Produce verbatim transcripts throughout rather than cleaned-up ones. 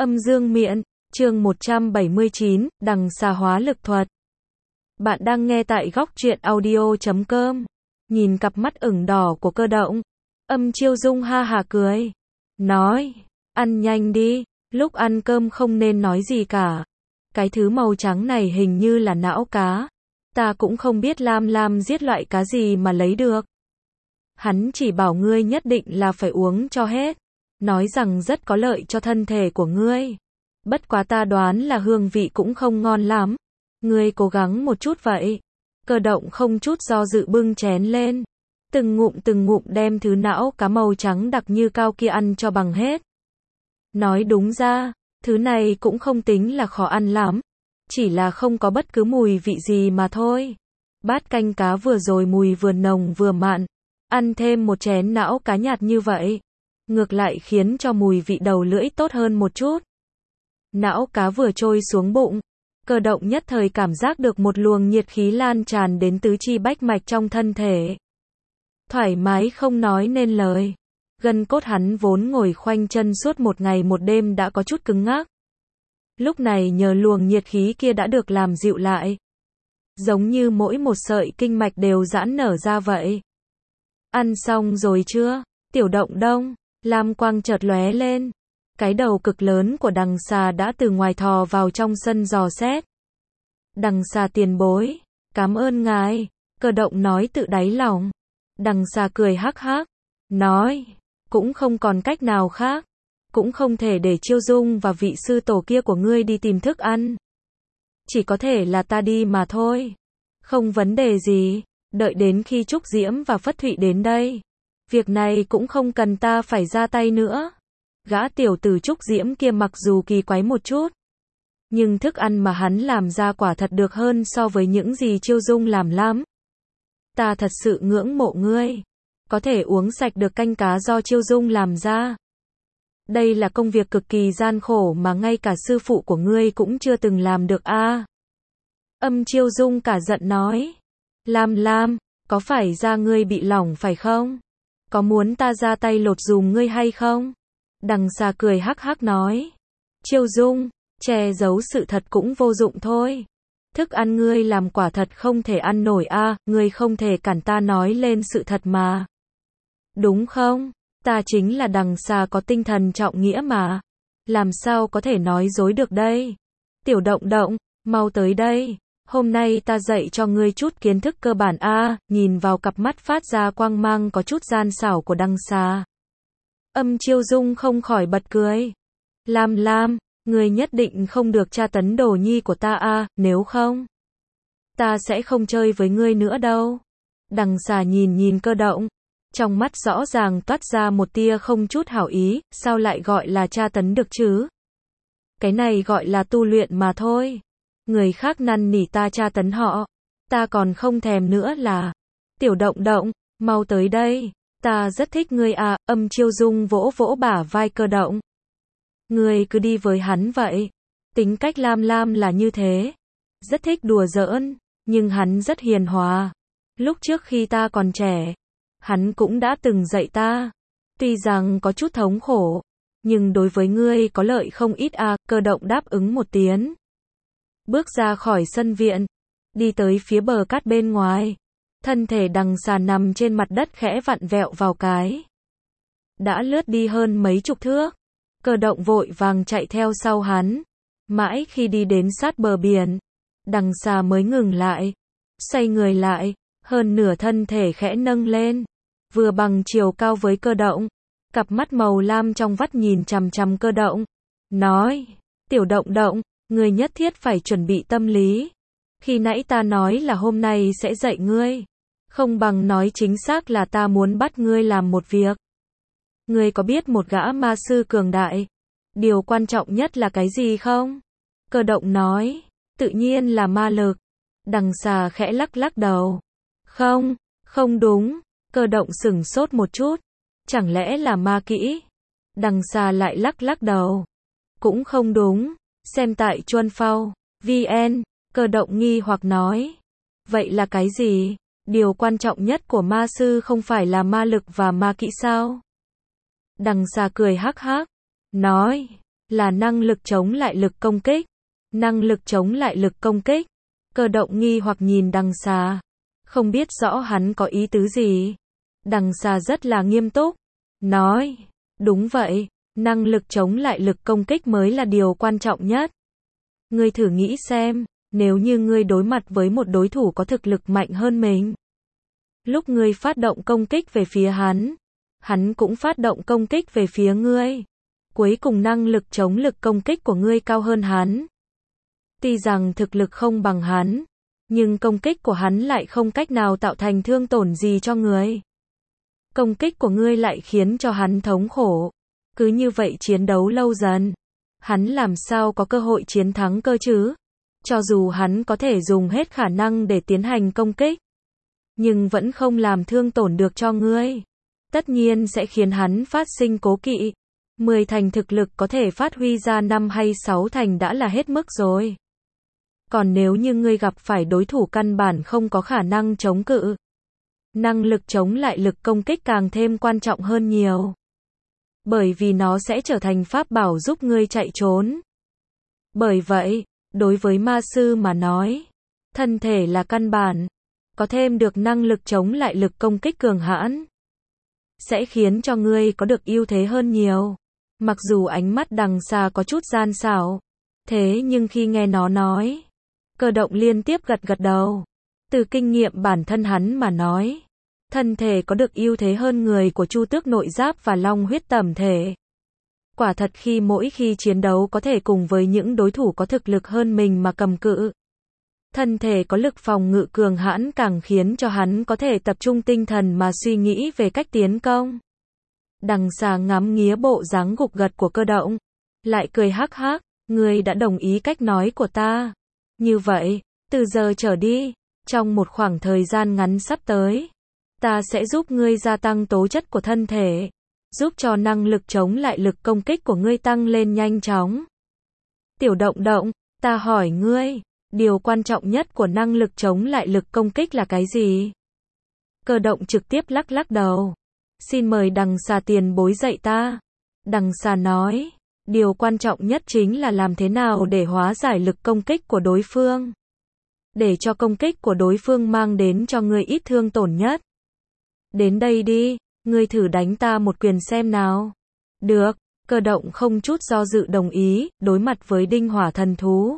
Âm dương miện, chương một trăm bảy mươi chín, đằng xà hóa lực thuật. Bạn đang nghe tại góc truyện audio chấm com. Nhìn cặp mắt ửng đỏ của Cơ Động, Âm Chiêu Dung ha hả cười. Nói, ăn nhanh đi, lúc ăn cơm không nên nói gì cả. Cái thứ màu trắng này hình như là não cá. Ta cũng không biết Lam Lam giết loại cá gì mà lấy được. Hắn chỉ bảo ngươi nhất định là phải uống cho hết. Nói rằng rất có lợi cho thân thể của ngươi. Bất quá ta đoán là hương vị cũng không ngon lắm. Ngươi cố gắng một chút vậy. Cơ Động không chút do dự bưng chén lên. Từng ngụm từng ngụm đem thứ não cá màu trắng đặc như cao kia ăn cho bằng hết. Nói đúng ra, thứ này cũng không tính là khó ăn lắm. Chỉ là không có bất cứ mùi vị gì mà thôi. Bát canh cá vừa rồi mùi vừa nồng vừa mặn. Ăn thêm một chén não cá nhạt như vậy. Ngược lại khiến cho mùi vị đầu lưỡi tốt hơn một chút. Não cá vừa trôi xuống bụng. Cơ Động nhất thời cảm giác được một luồng nhiệt khí lan tràn đến tứ chi bách mạch trong thân thể. Thoải mái không nói nên lời. Gân cốt hắn vốn ngồi khoanh chân suốt một ngày một đêm đã có chút cứng ngắc. Lúc này nhờ luồng nhiệt khí kia đã được làm dịu lại. Giống như mỗi một sợi kinh mạch đều giãn nở ra vậy. Ăn xong rồi chưa? Tiểu Động Đông. Lam quang chợt lóe lên. Cái đầu cực lớn của đằng xà đã từ ngoài thò vào trong sân dò xét. Đằng xà tiền bối. Cảm ơn ngài. Cơ Động nói tự đáy lòng. Đằng xà cười hắc hắc. Nói. Cũng không còn cách nào khác. Cũng không thể để Chiêu Dung và vị sư tổ kia của ngươi đi tìm thức ăn. Chỉ có thể là ta đi mà thôi. Không vấn đề gì. Đợi đến khi Trúc Diễm và Phất Thụy đến đây. Việc này cũng không cần ta phải ra tay nữa. Gã tiểu tử Trúc Diễm kia mặc dù kỳ quái một chút. Nhưng thức ăn mà hắn làm ra quả thật được hơn so với những gì Chiêu Dung làm lắm. Ta thật sự ngưỡng mộ ngươi. Có thể uống sạch được canh cá do Chiêu Dung làm ra. Đây là công việc cực kỳ gian khổ mà ngay cả sư phụ của ngươi cũng chưa từng làm được a. À, Âm Chiêu Dung cả giận nói. Lam Lam, có phải da ngươi bị lỏng phải không? Có muốn ta ra tay lột dùm ngươi hay không? Đằng xà cười hắc hắc nói. Chiêu Dung, che giấu sự thật cũng vô dụng thôi. Thức ăn ngươi làm quả thật không thể ăn nổi a, à, ngươi không thể cản ta nói lên sự thật mà. Đúng không? Ta chính là đằng xà có tinh thần trọng nghĩa mà. Làm sao có thể nói dối được đây? Tiểu Động Động, mau tới đây. Hôm nay ta dạy cho ngươi chút kiến thức cơ bản a. À, nhìn vào cặp mắt phát ra quang mang có chút gian xảo của đằng xà. Âm Chiêu Dung không khỏi bật cười. Lam Lam, ngươi nhất định không được tra tấn đồ nhi của ta a, à, nếu không, ta sẽ không chơi với ngươi nữa đâu. Đằng xà nhìn nhìn Cơ Động. Trong mắt rõ ràng toát ra một tia không chút hảo ý, sao lại gọi là tra tấn được chứ? Cái này gọi là tu luyện mà thôi. Người khác năn nỉ ta tra tấn họ, ta còn không thèm nữa là. Tiểu Động Động, mau tới đây, ta rất thích ngươi à. Âm Chiêu Dung vỗ vỗ bả vai Cơ Động. Ngươi cứ đi với hắn vậy. Tính cách Lam Lam là như thế. Rất thích đùa giỡn, nhưng hắn rất hiền hòa. Lúc trước khi ta còn trẻ, hắn cũng đã từng dạy ta. Tuy rằng có chút thống khổ, nhưng đối với ngươi có lợi không ít à. Cơ Động đáp ứng một tiếng. Bước ra khỏi sân viện, đi tới phía bờ cát bên ngoài. Thân thể đằng xà nằm trên mặt đất khẽ vặn vẹo vào cái. Đã lướt đi hơn mấy chục thước. Cơ Động vội vàng chạy theo sau hắn. Mãi khi đi đến sát bờ biển, đằng xà mới ngừng lại. Xoay người lại, hơn nửa thân thể khẽ nâng lên. Vừa bằng chiều cao với Cơ Động. Cặp mắt màu lam trong vắt nhìn chằm chằm Cơ Động. Nói, Tiểu Động Động, ngươi nhất thiết phải chuẩn bị tâm lý. Khi nãy ta nói là hôm nay sẽ dạy ngươi. Không bằng nói chính xác là ta muốn bắt ngươi làm một việc. Ngươi có biết một gã ma sư cường đại, điều quan trọng nhất là cái gì không? Cơ Động nói, tự nhiên là ma lực. Đằng xà khẽ lắc lắc đầu. Không, không đúng. Cơ Động sửng sốt một chút. Chẳng lẽ là ma kỹ? Đằng xà lại lắc lắc đầu. Cũng không đúng. Xem tại Chuân Phao vê en, Cơ Động nghi hoặc nói. Vậy là cái gì? Điều quan trọng nhất của ma sư không phải là ma lực và ma kỹ sao? Đằng xà cười hắc hắc. Nói. là năng lực chống lại lực công kích. Năng lực chống lại lực công kích. Cơ động nghi hoặc nhìn đằng xà. Không biết rõ hắn có ý tứ gì. Đằng xà rất là nghiêm túc. Nói, đúng vậy, năng lực chống lại lực công kích mới là điều quan trọng nhất. Ngươi thử nghĩ xem, nếu như ngươi đối mặt với một đối thủ có thực lực mạnh hơn mình. Lúc ngươi phát động công kích về phía hắn, hắn cũng phát động công kích về phía ngươi. Cuối cùng năng lực chống lực công kích của ngươi cao hơn hắn. Tuy rằng thực lực không bằng hắn, nhưng công kích của hắn lại không cách nào tạo thành thương tổn gì cho ngươi. Công kích của ngươi lại khiến cho hắn thống khổ. Cứ như vậy chiến đấu lâu dần, hắn làm sao có cơ hội chiến thắng cơ chứ? Cho dù hắn có thể dùng hết khả năng để tiến hành công kích, nhưng vẫn không làm thương tổn được cho ngươi. Tất nhiên sẽ khiến hắn phát sinh cố kỵ. mười thành thực lực có thể phát huy ra năm hay sáu thành đã là hết mức rồi. Còn nếu như ngươi gặp phải đối thủ căn bản không có khả năng chống cự, năng lực chống lại lực công kích càng thêm quan trọng hơn nhiều. Bởi vì nó sẽ trở thành pháp bảo giúp ngươi chạy trốn. Bởi vậy, đối với ma sư mà nói, thân thể là căn bản. Có thêm được năng lực chống lại lực công kích cường hãn, sẽ khiến cho ngươi có được ưu thế hơn nhiều. Mặc dù ánh mắt đằng xà có chút gian xảo, thế nhưng khi nghe nó nói, Cơ động liên tiếp gật gật đầu. Từ kinh nghiệm bản thân hắn mà nói, thân thể có được ưu thế hơn người của Chu Tước nội giáp và Long huyết tẩm thể. Quả thật khi mỗi khi chiến đấu có thể cùng với những đối thủ có thực lực hơn mình mà cầm cự. Thân thể có lực phòng ngự cường hãn càng khiến cho hắn có thể tập trung tinh thần mà suy nghĩ về cách tiến công. Đằng xà ngắm nghía bộ dáng gục gật của Cơ động, lại cười hắc hắc, ngươi đã đồng ý cách nói của ta. Như vậy, từ giờ trở đi, trong một khoảng thời gian ngắn sắp tới, ta sẽ giúp ngươi gia tăng tố chất của thân thể, giúp cho năng lực chống lại lực công kích của ngươi tăng lên nhanh chóng. Tiểu Động Động, ta hỏi ngươi, điều quan trọng nhất của năng lực chống lại lực công kích là cái gì? Cơ động trực tiếp lắc lắc đầu. Xin mời đằng xà tiền bối dạy ta. Đằng xà nói, điều quan trọng nhất chính là làm thế nào để hóa giải lực công kích của đối phương. Để cho công kích của đối phương mang đến cho ngươi ít thương tổn nhất. Đến đây đi, ngươi thử đánh ta một quyền xem nào. Được, Cơ động không chút do dự đồng ý, đối mặt với đinh hỏa thần thú.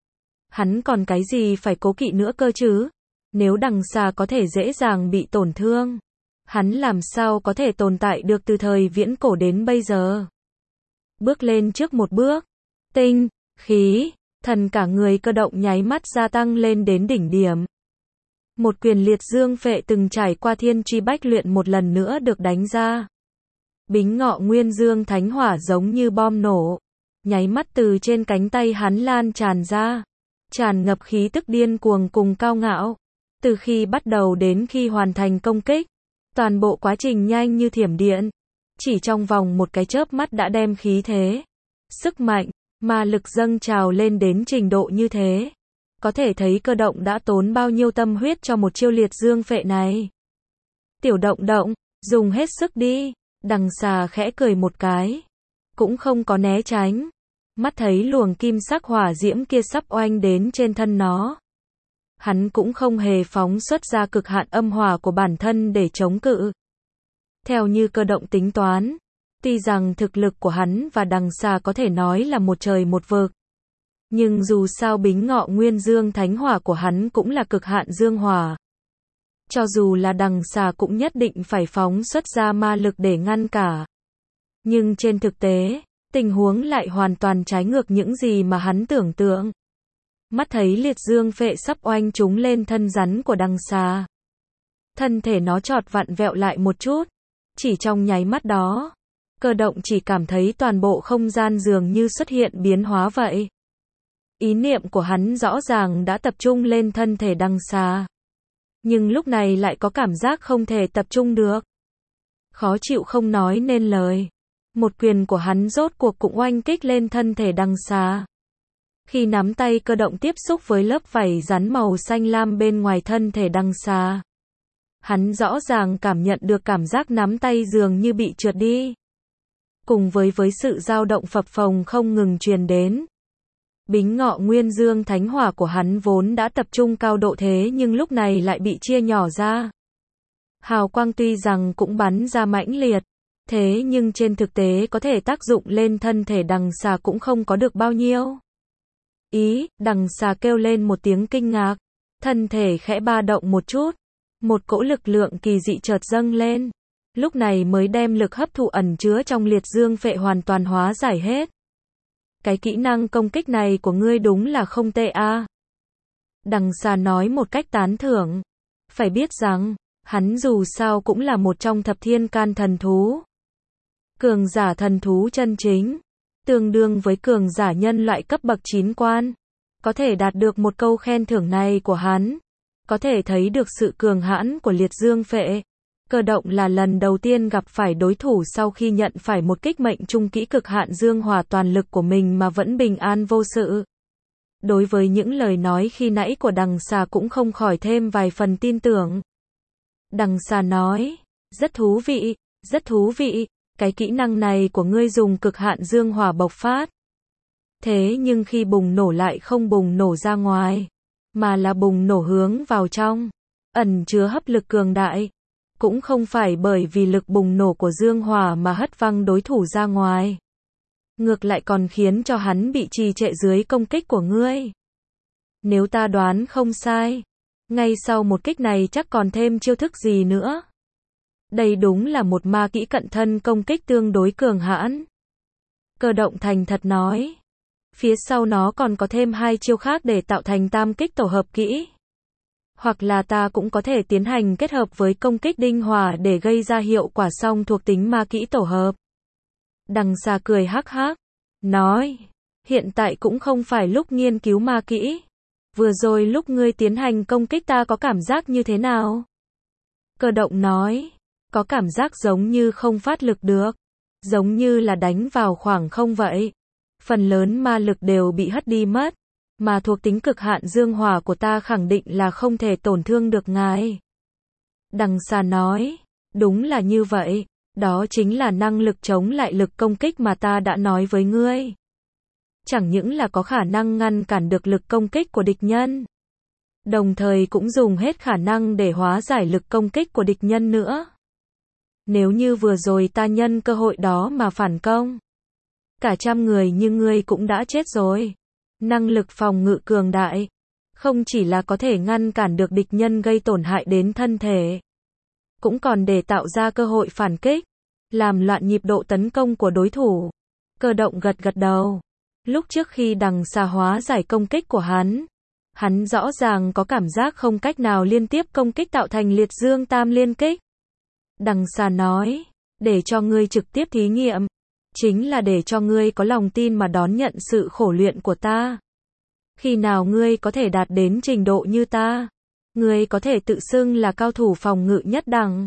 Hắn còn cái gì phải cố kỵ nữa cơ chứ? Nếu đằng xà có thể dễ dàng bị tổn thương, hắn làm sao có thể tồn tại được từ thời viễn cổ đến bây giờ? Bước lên trước một bước, tinh, khí, thần cả người Cơ động nháy mắt gia tăng lên đến đỉnh điểm. Một quyền liệt dương phệ từng trải qua thiên truy bách luyện một lần nữa được đánh ra. Bính ngọ nguyên dương thánh hỏa giống như bom nổ, nháy mắt từ trên cánh tay hắn lan tràn ra, tràn ngập khí tức điên cuồng cùng cao ngạo. Từ khi bắt đầu đến khi hoàn thành công kích, toàn bộ quá trình nhanh như thiểm điện, chỉ trong vòng một cái chớp mắt đã đem khí thế, sức mạnh, ma lực dâng trào lên đến trình độ như thế. Có thể thấy Cơ động đã tốn bao nhiêu tâm huyết cho một chiêu liệt dương phệ này. Tiểu Động Động, dùng hết sức đi. Đằng xà khẽ cười một cái, cũng không có né tránh. Mắt thấy luồng kim sắc hỏa diễm kia sắp oanh đến trên thân nó, hắn cũng không hề phóng xuất ra cực hạn âm hỏa của bản thân để chống cự. Theo như Cơ động tính toán, tuy rằng thực lực của hắn và đằng xà có thể nói là một trời một vực, nhưng dù sao bính ngọ nguyên dương thánh hỏa của hắn cũng là cực hạn dương hỏa. Cho dù là đằng xà cũng nhất định phải phóng xuất ra ma lực để ngăn cả. Nhưng trên thực tế, tình huống lại hoàn toàn trái ngược những gì mà hắn tưởng tượng. Mắt thấy liệt dương phệ sắp oanh chúng lên thân rắn của đằng xà. Thân thể nó chọt vặn vẹo lại một chút. Chỉ trong nháy mắt đó, Cơ động chỉ cảm thấy toàn bộ không gian dường như xuất hiện biến hóa vậy. Ý niệm của hắn rõ ràng đã tập trung lên thân thể đằng xà. Nhưng lúc này lại có cảm giác không thể tập trung được. Khó chịu không nói nên lời. Một quyền của hắn rốt cuộc cũng oanh kích lên thân thể đằng xà. Khi nắm tay Cơ động tiếp xúc với lớp vảy rắn màu xanh lam bên ngoài thân thể đằng xà, hắn rõ ràng cảm nhận được cảm giác nắm tay dường như bị trượt đi. cùng với với sự dao động phập phồng không ngừng truyền đến. Bính ngọ nguyên dương thánh hỏa của hắn vốn đã tập trung cao độ thế nhưng lúc này lại bị chia nhỏ ra. Hào quang tuy rằng cũng bắn ra mãnh liệt, thế nhưng trên thực tế có thể tác dụng lên thân thể đằng xà cũng không có được bao nhiêu. Ý, đằng xà kêu lên một tiếng kinh ngạc, thân thể khẽ ba động một chút, một cỗ lực lượng kỳ dị chợt dâng lên, lúc này mới đem lực hấp thụ ẩn chứa trong liệt dương phệ hoàn toàn hóa giải hết. Cái kỹ năng công kích này của ngươi đúng là không tệ a. Đằng xà nói một cách tán thưởng. Phải biết rằng, hắn dù sao cũng là một trong thập thiên can thần thú. Cường giả thần thú chân chính, tương đương với cường giả nhân loại cấp bậc chín quan. Có thể đạt được một câu khen thưởng này của hắn, có thể thấy được sự cường hãn của liệt dương phệ. Cơ động là lần đầu tiên gặp phải đối thủ sau khi nhận phải một kích mệnh trung kỹ cực hạn dương hỏa toàn lực của mình mà vẫn bình an vô sự. Đối với những lời nói khi nãy của đằng xà cũng không khỏi thêm vài phần tin tưởng. Đằng xà nói, rất thú vị, rất thú vị, cái kỹ năng này của ngươi dùng cực hạn dương hỏa bộc phát. Thế nhưng khi bùng nổ lại không bùng nổ ra ngoài, mà là bùng nổ hướng vào trong, ẩn chứa hấp lực cường đại. Cũng không phải bởi vì lực bùng nổ của dương hỏa mà hất văng đối thủ ra ngoài. Ngược lại còn khiến cho hắn bị trì trệ dưới công kích của ngươi. Nếu ta đoán không sai, ngay sau một kích này chắc còn thêm chiêu thức gì nữa. Đây đúng là một ma kỹ cận thân công kích tương đối cường hãn. Cơ động thành thật nói. Phía sau nó còn có thêm hai chiêu khác để tạo thành tam kích tổ hợp kỹ. Hoặc là ta cũng có thể tiến hành kết hợp với công kích đinh hỏa để gây ra hiệu quả song thuộc tính ma kỹ tổ hợp. Đằng xà cười hắc hắc, nói, hiện tại cũng không phải lúc nghiên cứu ma kỹ. Vừa rồi lúc ngươi tiến hành công kích ta có cảm giác như thế nào? Cơ động nói, có cảm giác giống như không phát lực được, giống như là đánh vào khoảng không vậy. Phần lớn ma lực đều bị hất đi mất. Mà thuộc tính cực hạn dương hỏa của ta khẳng định là không thể tổn thương được ngài. Đằng xà nói, đúng là như vậy, đó chính là năng lực chống lại lực công kích mà ta đã nói với ngươi. Chẳng những là có khả năng ngăn cản được lực công kích của địch nhân, đồng thời cũng dùng hết khả năng để hóa giải lực công kích của địch nhân nữa. Nếu như vừa rồi ta nhân cơ hội đó mà phản công, cả trăm người như ngươi cũng đã chết rồi. Năng lực phòng ngự cường đại, không chỉ là có thể ngăn cản được địch nhân gây tổn hại đến thân thể, cũng còn để tạo ra cơ hội phản kích, làm loạn nhịp độ tấn công của đối thủ. Cơ động gật gật đầu. Lúc trước khi đằng xà hóa giải công kích của hắn, hắn rõ ràng có cảm giác không cách nào liên tiếp công kích tạo thành liệt dương tam liên kích. Đằng xà nói, để cho ngươi trực tiếp thí nghiệm, chính là để cho ngươi có lòng tin mà đón nhận sự khổ luyện của ta. Khi nào ngươi có thể đạt đến trình độ như ta, ngươi có thể tự xưng là cao thủ phòng ngự nhất đẳng.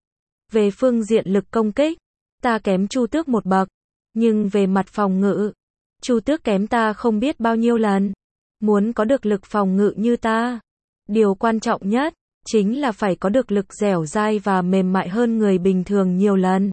Về phương diện lực công kích, ta kém Chu Tước một bậc, nhưng về mặt phòng ngự, Chu Tước kém ta không biết bao nhiêu lần. Muốn có được lực phòng ngự như ta, điều quan trọng nhất chính là phải có được lực dẻo dai và mềm mại hơn người bình thường nhiều lần.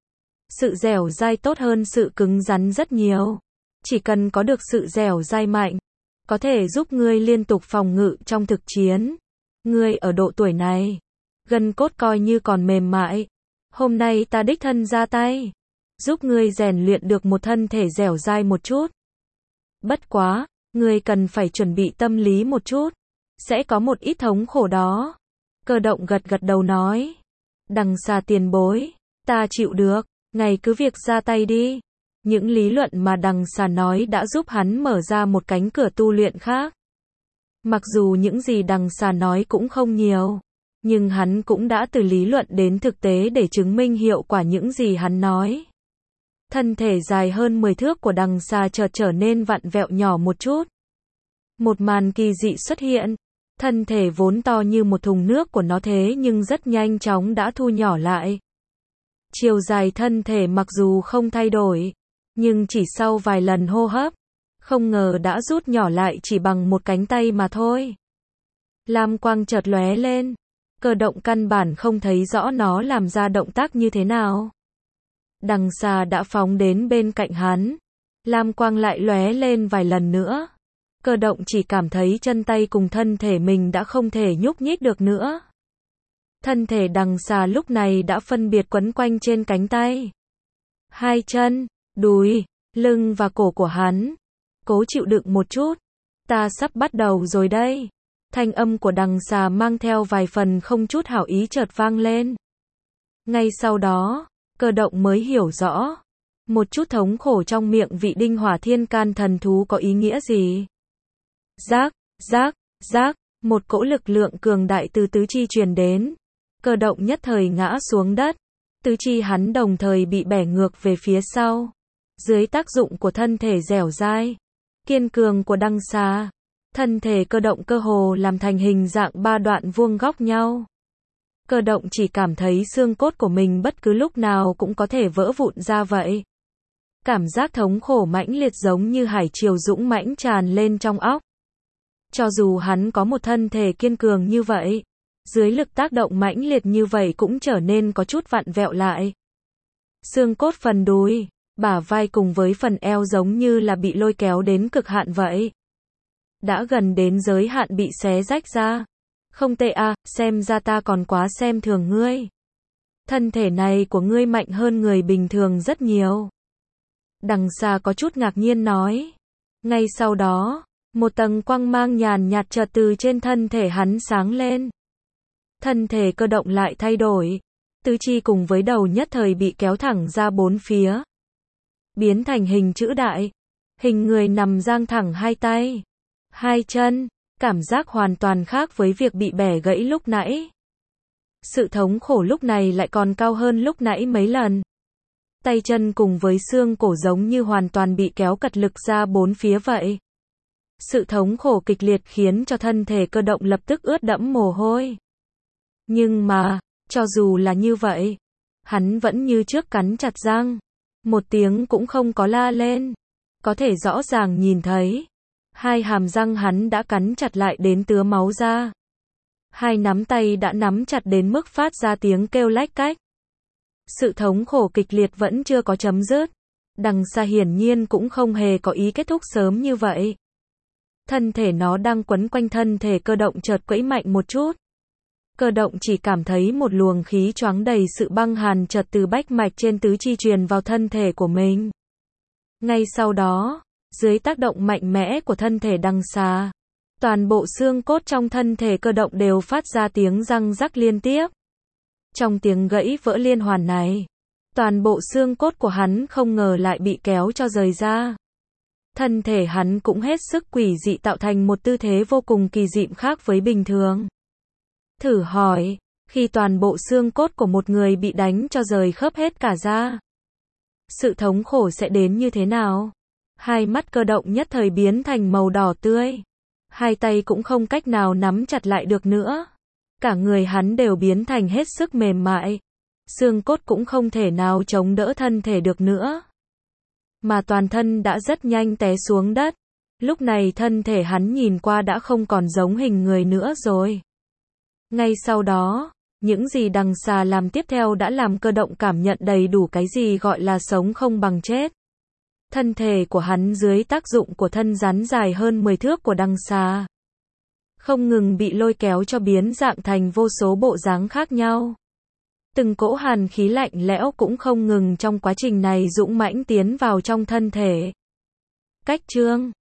Sự dẻo dai tốt hơn sự cứng rắn rất nhiều. Chỉ cần có được sự dẻo dai mạnh, có thể giúp ngươi liên tục phòng ngự trong thực chiến. Ngươi ở độ tuổi này, gân cốt coi như còn mềm mại. Hôm nay ta đích thân ra tay, giúp ngươi rèn luyện được một thân thể dẻo dai một chút. Bất quá, ngươi cần phải chuẩn bị tâm lý một chút, sẽ có một ít thống khổ đó. Cơ động gật gật đầu nói, đằng xà tiền bối, ta chịu được. Ngài cứ việc ra tay đi. Những lý luận mà đằng xà nói đã giúp hắn mở ra một cánh cửa tu luyện khác. Mặc dù những gì đằng xà nói cũng không nhiều, nhưng hắn cũng đã từ lý luận đến thực tế để chứng minh hiệu quả những gì hắn nói. Thân thể dài hơn mười thước của đằng xà chợt trở nên vặn vẹo nhỏ một chút. Một màn kỳ dị xuất hiện. Thân thể vốn to như một thùng nước của nó thế nhưng rất nhanh chóng đã thu nhỏ lại. Chiều dài thân thể mặc dù không thay đổi, nhưng chỉ sau vài lần hô hấp, không ngờ đã rút nhỏ lại chỉ bằng một cánh tay mà thôi. Lam quang chợt lóe lên, Cơ động căn bản không thấy rõ nó làm ra động tác như thế nào. Đằng xà đã phóng đến bên cạnh hắn. Lam quang lại lóe lên vài lần nữa. Cơ động chỉ cảm thấy chân tay cùng thân thể mình đã không thể nhúc nhích được nữa. Thân thể đằng xà lúc này đã phân biệt quấn quanh trên cánh tay, hai chân, đùi, lưng và cổ của hắn. Cố chịu đựng một chút. Ta sắp bắt đầu rồi đây. Thanh âm của đằng xà mang theo vài phần không chút hảo ý chợt vang lên. Ngay sau đó, cơ động mới hiểu rõ. Một chút thống khổ trong miệng vị đinh hỏa thiên can thần thú có ý nghĩa gì. Rác, rác, rác, một cỗ lực lượng cường đại từ tứ chi truyền đến. Cơ động nhất thời ngã xuống đất. Tứ chi hắn đồng thời bị bẻ ngược về phía sau. Dưới tác dụng của thân thể dẻo dai, kiên cường của đằng xà, thân thể cơ động cơ hồ làm thành hình dạng ba đoạn vuông góc nhau. Cơ động chỉ cảm thấy xương cốt của mình bất cứ lúc nào cũng có thể vỡ vụn ra vậy. Cảm giác thống khổ mãnh liệt giống như hải triều dũng mãnh tràn lên trong óc. Cho dù hắn có một thân thể kiên cường như vậy, dưới lực tác động mãnh liệt như vậy cũng trở nên có chút vặn vẹo lại. Xương cốt phần đùi, bả vai cùng với phần eo giống như là bị lôi kéo đến cực hạn vậy. Đã gần đến giới hạn bị xé rách ra. Không tệ à, xem ra ta còn quá xem thường ngươi. Thân thể này của ngươi mạnh hơn người bình thường rất nhiều. Đằng xà có chút ngạc nhiên nói. Ngay sau đó, một tầng quang mang nhàn nhạt chợt từ trên thân thể hắn sáng lên. Thân thể cơ động lại thay đổi. Tứ chi cùng với đầu nhất thời bị kéo thẳng ra bốn phía. Biến thành hình chữ đại. Hình người nằm dang thẳng hai tay, hai chân. Cảm giác hoàn toàn khác với việc bị bẻ gãy lúc nãy. Sự thống khổ lúc này lại còn cao hơn lúc nãy mấy lần. Tay chân cùng với xương cổ giống như hoàn toàn bị kéo cật lực ra bốn phía vậy. Sự thống khổ kịch liệt khiến cho thân thể cơ động lập tức ướt đẫm mồ hôi. Nhưng mà, cho dù là như vậy, hắn vẫn như trước cắn chặt răng. Một tiếng cũng không có la lên. Có thể rõ ràng nhìn thấy. Hai hàm răng hắn đã cắn chặt lại đến tứa máu ra. Hai nắm tay đã nắm chặt đến mức phát ra tiếng kêu lách cách. Sự thống khổ kịch liệt vẫn chưa có chấm dứt. Đằng xa hiển nhiên cũng không hề có ý kết thúc sớm như vậy. Thân thể nó đang quấn quanh thân thể cơ động chợt quẫy mạnh một chút. Cơ động chỉ cảm thấy một luồng khí choáng đầy sự băng hàn chợt từ bách mạch trên tứ chi truyền vào thân thể của mình. Ngay sau đó, dưới tác động mạnh mẽ của thân thể đằng xà, toàn bộ xương cốt trong thân thể cơ động đều phát ra tiếng răng rắc liên tiếp. Trong tiếng gãy vỡ liên hoàn này, toàn bộ xương cốt của hắn không ngờ lại bị kéo cho rời ra. Thân thể hắn cũng hết sức quỷ dị tạo thành một tư thế vô cùng kỳ dị khác với bình thường. Thử hỏi, khi toàn bộ xương cốt của một người bị đánh cho rời khớp hết cả ra, sự thống khổ sẽ đến như thế nào? Hai mắt cơ động nhất thời biến thành màu đỏ tươi. Hai tay cũng không cách nào nắm chặt lại được nữa. Cả người hắn đều biến thành hết sức mềm mại. Xương cốt cũng không thể nào chống đỡ thân thể được nữa. Mà toàn thân đã rất nhanh té xuống đất. Lúc này thân thể hắn nhìn qua đã không còn giống hình người nữa rồi. Ngay sau đó, những gì đằng xà làm tiếp theo đã làm cơ động cảm nhận đầy đủ cái gì gọi là sống không bằng chết. Thân thể của hắn dưới tác dụng của thân rắn dài hơn mười thước của đằng xà, không ngừng bị lôi kéo cho biến dạng thành vô số bộ dáng khác nhau. Từng cỗ hàn khí lạnh lẽo cũng không ngừng trong quá trình này dũng mãnh tiến vào trong thân thể. Cách chương